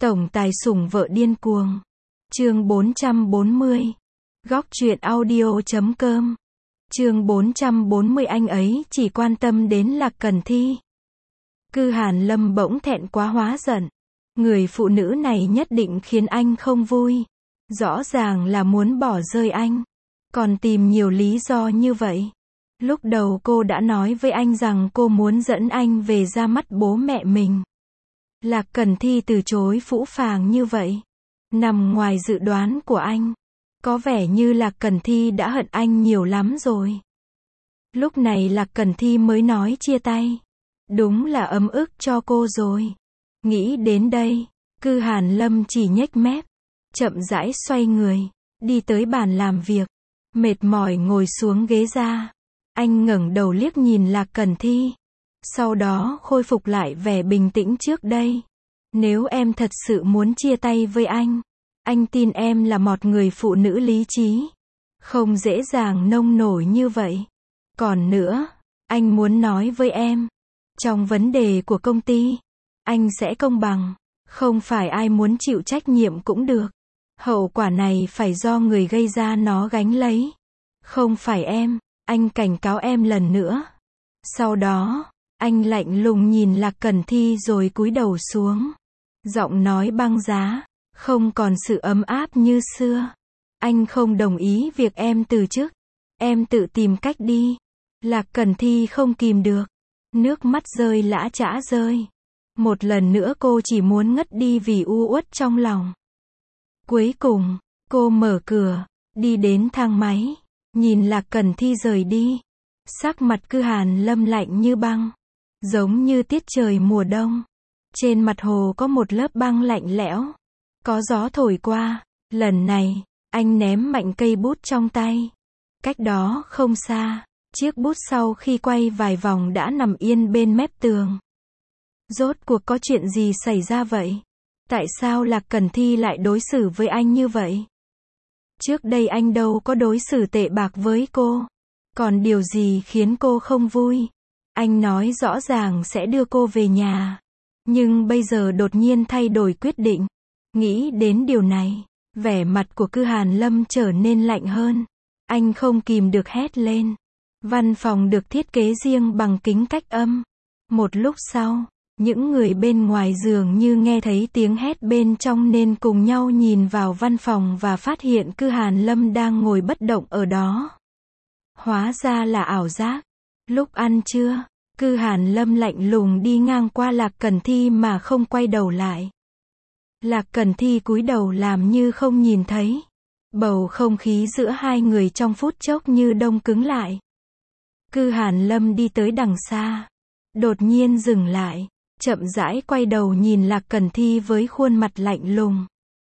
Tổng tài sủng vợ điên cuồng. Chương 440. Góc truyện audio.com. Chương 440. Anh ấy chỉ quan tâm đến Lạc Cần Thi. Cư Hàn Lâm bỗng thẹn quá hóa giận. Người phụ nữ này nhất định khiến anh không vui. Rõ ràng là muốn bỏ rơi anh. Còn tìm nhiều lý do như vậy. Lúc đầu cô đã nói với anh rằng cô muốn dẫn anh về ra mắt bố mẹ mình. Lạc Cần Thi từ chối phũ phàng như vậy. Nằm ngoài dự đoán của anh. Có vẻ như Lạc Cần Thi đã hận anh nhiều lắm rồi. Lúc này Lạc Cần Thi mới nói chia tay. Đúng là ấm ức cho cô rồi. Nghĩ đến đây, Cư Hàn Lâm chỉ nhếch mép, chậm rãi xoay người, đi tới bàn làm việc. Mệt mỏi ngồi xuống ghế ra. Anh ngẩng đầu liếc nhìn Lạc Cần Thi. Sau đó khôi phục lại vẻ bình tĩnh trước đây. Nếu em thật sự muốn chia tay với anh tin em là một người phụ nữ lý trí. Không dễ dàng nông nổi như vậy. Còn nữa, anh muốn nói với em. Trong vấn đề của công ty, anh sẽ công bằng. Không phải ai muốn chịu trách nhiệm cũng được. Hậu quả này phải do người gây ra nó gánh lấy. Không phải em, anh cảnh cáo em lần nữa. Sau đó, anh lạnh lùng nhìn Lạc Cần Thi rồi cúi đầu xuống. Giọng nói băng giá, không còn sự ấm áp như xưa. Anh không đồng ý việc em từ chức. Em tự tìm cách đi. Lạc Cần Thi không kìm được. Nước mắt rơi lã chã rơi. Một lần nữa cô chỉ muốn ngất đi vì u uất trong lòng. Cuối cùng, cô mở cửa, đi đến thang máy, nhìn Lạc Cần Thi rời đi. Sắc mặt Cư Hàn Lâm lạnh như băng, giống như tiết trời mùa đông. Trên mặt hồ có một lớp băng lạnh lẽo. Có gió thổi qua. Lần này, anh ném mạnh cây bút trong tay. Cách đó không xa, chiếc bút sau khi quay vài vòng đã nằm yên bên mép tường. Rốt cuộc có chuyện gì xảy ra vậy? Tại sao Lạc Cần Thi lại đối xử với anh như vậy? Trước đây anh đâu có đối xử tệ bạc với cô. Còn điều gì khiến cô không vui? Anh nói rõ ràng sẽ đưa cô về nhà. Nhưng bây giờ đột nhiên thay đổi quyết định. Nghĩ đến điều này, vẻ mặt của Cư Hàn Lâm trở nên lạnh hơn. Anh không kìm được hét lên. Văn phòng được thiết kế riêng bằng kính cách âm. Một lúc sau, những người bên ngoài dường như nghe thấy tiếng hét bên trong nên cùng nhau nhìn vào văn phòng và phát hiện Cư Hàn Lâm đang ngồi bất động ở đó. Hóa ra là ảo giác. Lúc ăn trưa, Cư Hàn Lâm lạnh lùng đi ngang qua Lạc Cần Thi mà không quay đầu lại. Lạc Cần Thi cúi đầu làm như không nhìn thấy. Bầu không khí giữa hai người trong phút chốc như đông cứng lại. Cư Hàn Lâm đi tới đằng xa. Đột nhiên dừng lại. Chậm rãi quay đầu nhìn Lạc Cần Thi với khuôn mặt lạnh lùng.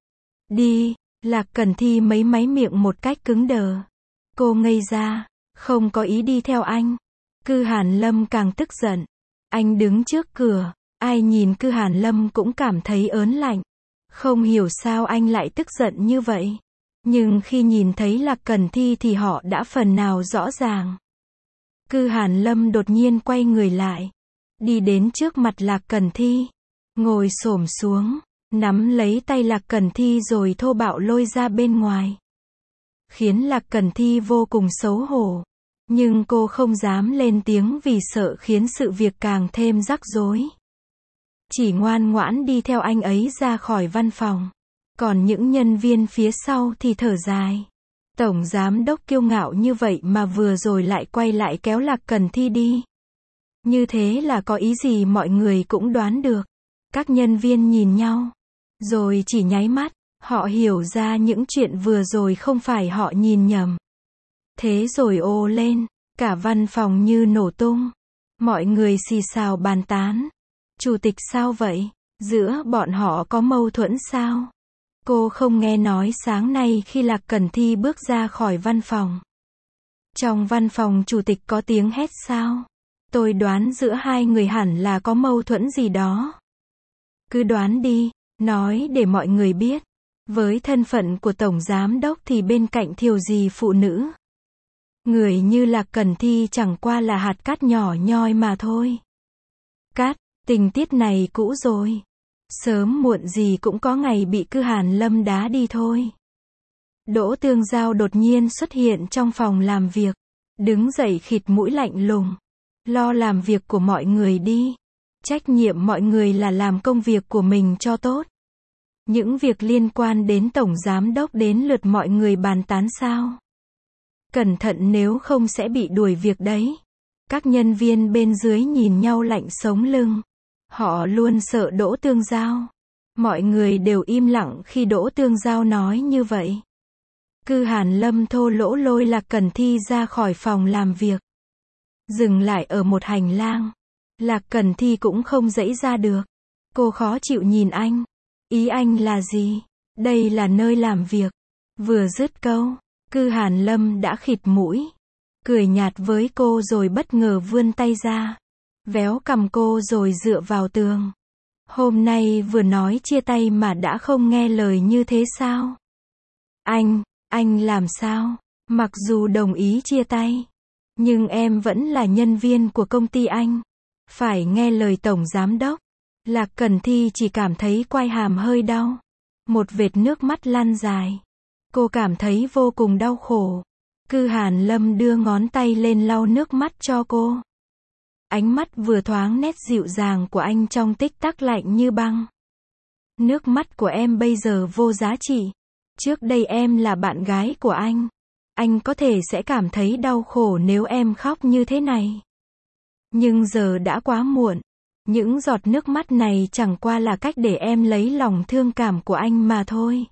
Đi, Lạc Cần Thi mấy máy miệng một cách cứng đờ. Cô ngây ra, không có ý đi theo anh. Cư Hàn Lâm càng tức giận. Anh đứng trước cửa, ai nhìn Cư Hàn Lâm cũng cảm thấy ớn lạnh. Không hiểu sao anh lại tức giận như vậy. Nhưng khi nhìn thấy Lạc Cần Thi thì họ đã phần nào rõ ràng. Cư Hàn Lâm đột nhiên quay người lại. Đi đến trước mặt Lạc Cần Thi. Ngồi xổm xuống, nắm lấy tay Lạc Cần Thi rồi thô bạo lôi ra bên ngoài. Khiến Lạc Cần Thi vô cùng xấu hổ. Nhưng cô không dám lên tiếng vì sợ khiến sự việc càng thêm rắc rối. Chỉ ngoan ngoãn đi theo anh ấy ra khỏi văn phòng. Còn những nhân viên phía sau thì thở dài. Tổng giám đốc kiêu ngạo như vậy mà vừa rồi lại quay lại kéo Lạc Cần Thi đi. Như thế là có ý gì mọi người cũng đoán được. Các nhân viên nhìn nhau. Rồi chỉ nháy mắt, họ hiểu ra những chuyện vừa rồi không phải họ nhìn nhầm. Thế rồi ồ lên, cả văn phòng như nổ tung. Mọi người xì xào bàn tán. Chủ tịch sao vậy? Giữa bọn họ có mâu thuẫn sao? Cô không nghe nói sáng nay khi Lạc Cần Thi bước ra khỏi văn phòng. Trong văn phòng chủ tịch có tiếng hét sao? Tôi đoán giữa hai người hẳn là có mâu thuẫn gì đó. Cứ đoán đi, nói để mọi người biết. Với thân phận của tổng giám đốc thì bên cạnh thiểu gì phụ nữ. Người như Lạc Cần Thi chẳng qua là hạt cát nhỏ nhoi mà thôi. Cát, tình tiết này cũ rồi. Sớm muộn gì cũng có ngày bị Cư Hàn Lâm đá đi thôi. Đỗ Tương Giao đột nhiên xuất hiện trong phòng làm việc. Đứng dậy khịt mũi lạnh lùng. Lo làm việc của mọi người đi. Trách nhiệm mọi người là làm công việc của mình cho tốt. Những việc liên quan đến tổng giám đốc đến lượt mọi người bàn tán sao? Cẩn thận nếu không sẽ bị đuổi việc đấy. Các nhân viên bên dưới nhìn nhau lạnh sống lưng. Họ luôn sợ Đỗ Tương Giao. Mọi người đều im lặng khi Đỗ Tương Giao nói như vậy. Cư Hàn Lâm thô lỗ lôi Lạc Cẩn Thi ra khỏi phòng làm việc. Dừng lại ở một hành lang. Lạc Cẩn Thi cũng không dãy ra được. Cô khó chịu nhìn anh. Ý anh là gì? Đây là nơi làm việc. Vừa dứt câu, Cư Hàn Lâm đã khịt mũi. Cười nhạt với cô rồi bất ngờ vươn tay ra. Véo cằm cô rồi dựa vào tường. Hôm nay vừa nói chia tay mà đã không nghe lời như thế sao? Anh làm sao? Mặc dù đồng ý chia tay, nhưng em vẫn là nhân viên của công ty anh. Phải nghe lời tổng giám đốc. Lạc Cẩn Thi chỉ cảm thấy quai hàm hơi đau. Một vệt nước mắt lăn dài. Cô cảm thấy vô cùng đau khổ. Cư Hàn Lâm đưa ngón tay lên lau nước mắt cho cô. Ánh mắt vừa thoáng nét dịu dàng của anh trong tích tắc lạnh như băng. Nước mắt của em bây giờ vô giá trị. Trước đây em là bạn gái của anh. Anh có thể sẽ cảm thấy đau khổ nếu em khóc như thế này. Nhưng giờ đã quá muộn. Những giọt nước mắt này chẳng qua là cách để em lấy lòng thương cảm của anh mà thôi.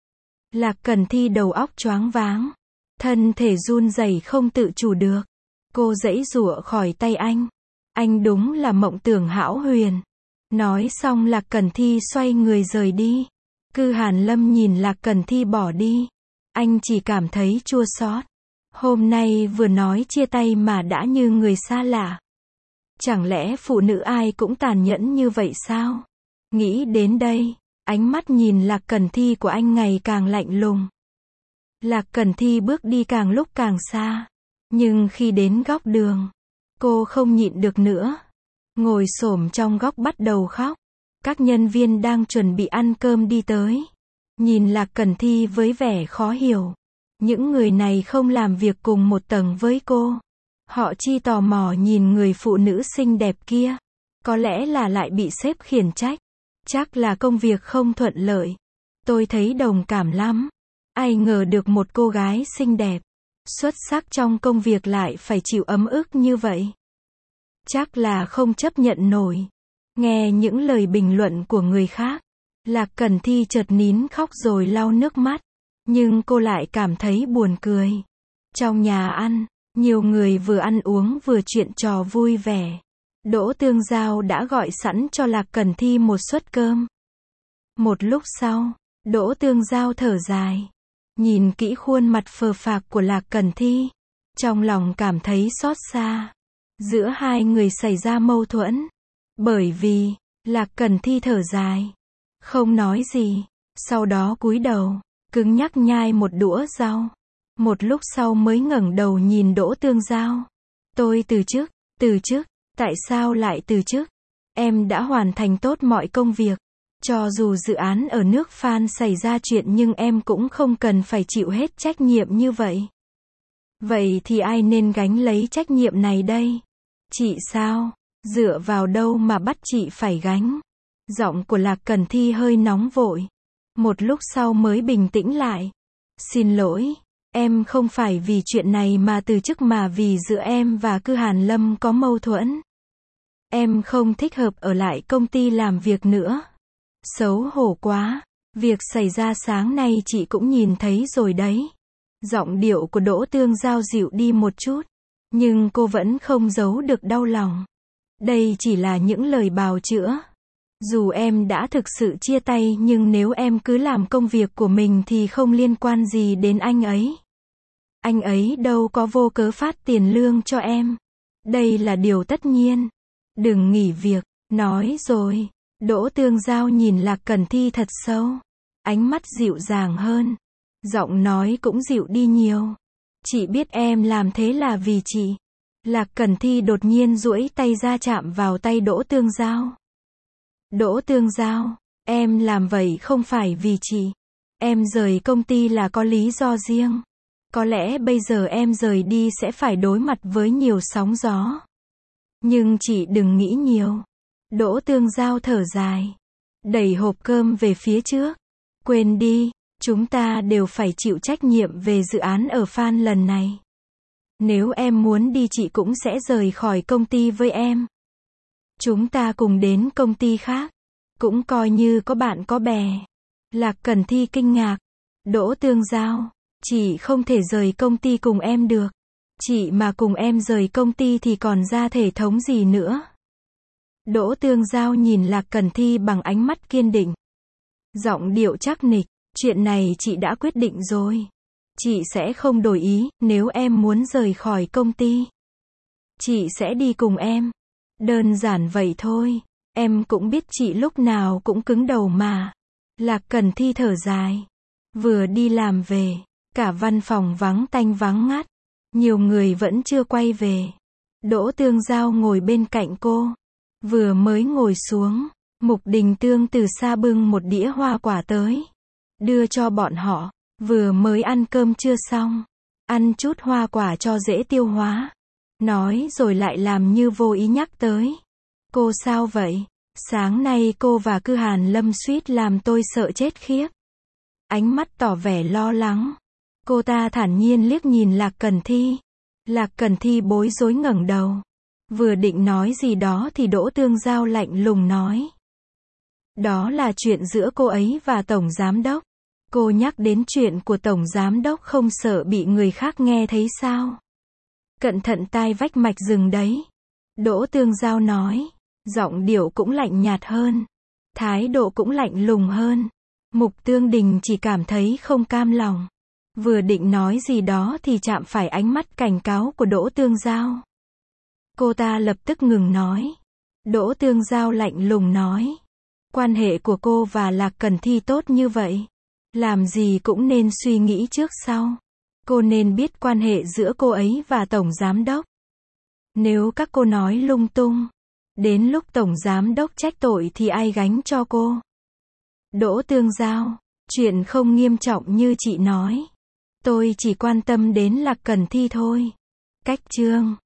Lạc Cẩn Thi đầu óc choáng váng. Thân thể run rẩy không tự chủ được. Cô giãy giụa khỏi tay anh. Anh đúng là mộng tưởng hão huyền. Nói xong Lạc Cẩn Thi xoay người rời đi. Cư Hàn Lâm nhìn Lạc Cẩn Thi bỏ đi. Anh chỉ cảm thấy chua xót. Hôm nay vừa nói chia tay mà đã như người xa lạ. Chẳng lẽ phụ nữ ai cũng tàn nhẫn như vậy sao? Nghĩ đến đây, ánh mắt nhìn Lạc Cẩn Thi của anh ngày càng lạnh lùng. Lạc Cẩn Thi bước đi càng lúc càng xa. Nhưng khi đến góc đường, cô không nhịn được nữa. Ngồi xổm trong góc bắt đầu khóc. Các nhân viên đang chuẩn bị ăn cơm đi tới. Nhìn Lạc Cẩn Thi với vẻ khó hiểu. Những người này không làm việc cùng một tầng với cô. Họ chỉ tò mò nhìn người phụ nữ xinh đẹp kia. Có lẽ là lại bị sếp khiển trách. Chắc là công việc không thuận lợi. Tôi thấy đồng cảm lắm. Ai ngờ được một cô gái xinh đẹp, xuất sắc trong công việc lại phải chịu ấm ức như vậy. Chắc là không chấp nhận nổi. Nghe những lời bình luận của người khác, Lạc Cẩn Thi chợt nín khóc rồi lau nước mắt. Nhưng cô lại cảm thấy buồn cười. Trong nhà ăn, nhiều người vừa ăn uống vừa chuyện trò vui vẻ. Đỗ Tương Giao đã gọi sẵn cho Lạc Cẩn Thi một suất cơm. Một lúc sau, Đỗ Tương Giao thở dài. Nhìn kỹ khuôn mặt phờ phạc của Lạc Cẩn Thi. Trong lòng cảm thấy xót xa. Giữa hai người xảy ra mâu thuẫn. Bởi vì, Lạc Cẩn Thi thở dài. Không nói gì. Sau đó cúi đầu, cứng nhắc nhai một đũa rau. Một lúc sau mới ngẩng đầu nhìn Đỗ Tương Giao. Tôi từ chức, tại sao lại từ chức? Em đã hoàn thành tốt mọi công việc. Cho dù dự án ở nước Phan xảy ra chuyện nhưng em cũng không cần phải chịu hết trách nhiệm như vậy. Vậy thì ai nên gánh lấy trách nhiệm này đây? Chị sao? Dựa vào đâu mà bắt chị phải gánh? Giọng của Lạc Cẩn Thi hơi nóng vội. Một lúc sau mới bình tĩnh lại. Xin lỗi, em không phải vì chuyện này mà từ chức mà vì giữa em và Cư Hàn Lâm có mâu thuẫn. Em không thích hợp ở lại công ty làm việc nữa. Xấu hổ quá. Việc xảy ra sáng nay chị cũng nhìn thấy rồi đấy. Giọng điệu của Đỗ Tương Giao dịu đi một chút. Nhưng cô vẫn không giấu được đau lòng. Đây chỉ là những lời bào chữa. Dù em đã thực sự chia tay nhưng nếu em cứ làm công việc của mình thì không liên quan gì đến anh ấy. Anh ấy đâu có vô cớ phát tiền lương cho em. Đây là điều tất nhiên. Đừng nghỉ việc. Nói rồi. Đỗ Tương Giao nhìn Lạc Cẩn Thi thật sâu. Ánh mắt dịu dàng hơn. Giọng nói cũng dịu đi nhiều. Chị biết em làm thế là vì chị. Lạc Cẩn Thi đột nhiên duỗi tay ra chạm vào tay Đỗ Tương Giao. Đỗ Tương Giao, Em làm vậy không phải vì chị. Em rời công ty là có lý do riêng. Có lẽ bây giờ em rời đi sẽ phải đối mặt với nhiều sóng gió. Nhưng chị đừng nghĩ nhiều. Đỗ Tương Giao thở dài. Đẩy hộp cơm về phía trước. Quên đi, chúng ta đều phải chịu trách nhiệm về dự án ở Phan lần này. Nếu em muốn đi chị cũng sẽ rời khỏi công ty với em. Chúng ta cùng đến công ty khác. Cũng coi như có bạn có bè. Lạc Cẩn Thi kinh ngạc. Đỗ Tương Giao, chị không thể rời công ty cùng em được. Chị mà cùng em rời công ty thì còn ra thể thống gì nữa. Đỗ Tương Giao nhìn Lạc Cẩn Thi bằng ánh mắt kiên định. Giọng điệu chắc nịch, chuyện này chị đã quyết định rồi. Chị sẽ không đổi ý, nếu em muốn rời khỏi công ty. Chị sẽ đi cùng em. Đơn giản vậy thôi. Em cũng biết chị lúc nào cũng cứng đầu mà. Lạc Cẩn Thi thở dài. Vừa đi làm về, cả văn phòng vắng tanh vắng ngắt. Nhiều người vẫn chưa quay về. Đỗ Tương Giao ngồi bên cạnh cô. Vừa mới ngồi xuống, Mục Đình Tương từ xa bưng một đĩa hoa quả tới. Đưa cho bọn họ. Vừa mới ăn cơm trưa xong. Ăn chút hoa quả cho dễ tiêu hóa. Nói rồi lại làm như vô ý nhắc tới. Cô sao vậy? Sáng nay cô và Cư Hàn Lâm suýt làm tôi sợ chết khiếp. Ánh mắt tỏ vẻ lo lắng. Cô ta thản nhiên liếc nhìn Lạc Cẩn Thi. Lạc Cẩn Thi bối rối ngẩng đầu. Vừa định nói gì đó thì Đỗ Tương Giao lạnh lùng nói. Đó là chuyện giữa cô ấy và Tổng Giám Đốc. Cô nhắc đến chuyện của Tổng Giám Đốc không sợ bị người khác nghe thấy sao? Cẩn thận tai vách mạch rừng đấy. Đỗ Tương Giao nói. Giọng điệu cũng lạnh nhạt hơn. Thái độ cũng lạnh lùng hơn. Mục Tương Đình chỉ cảm thấy không cam lòng. Vừa định nói gì đó thì chạm phải ánh mắt cảnh cáo của Đỗ Tương Giao. Cô ta lập tức ngừng nói. Đỗ Tương Giao lạnh lùng nói. Quan hệ của cô và Lạc Cẩn Thi tốt như vậy. Làm gì cũng nên suy nghĩ trước sau. Cô nên biết quan hệ giữa cô ấy và Tổng Giám Đốc. Nếu các cô nói lung tung, đến lúc Tổng Giám Đốc trách tội thì ai gánh cho cô? Đỗ Tương Giao, chuyện không nghiêm trọng như chị nói. Tôi chỉ quan tâm đến Lạc Cẩn Thi thôi. Cách chương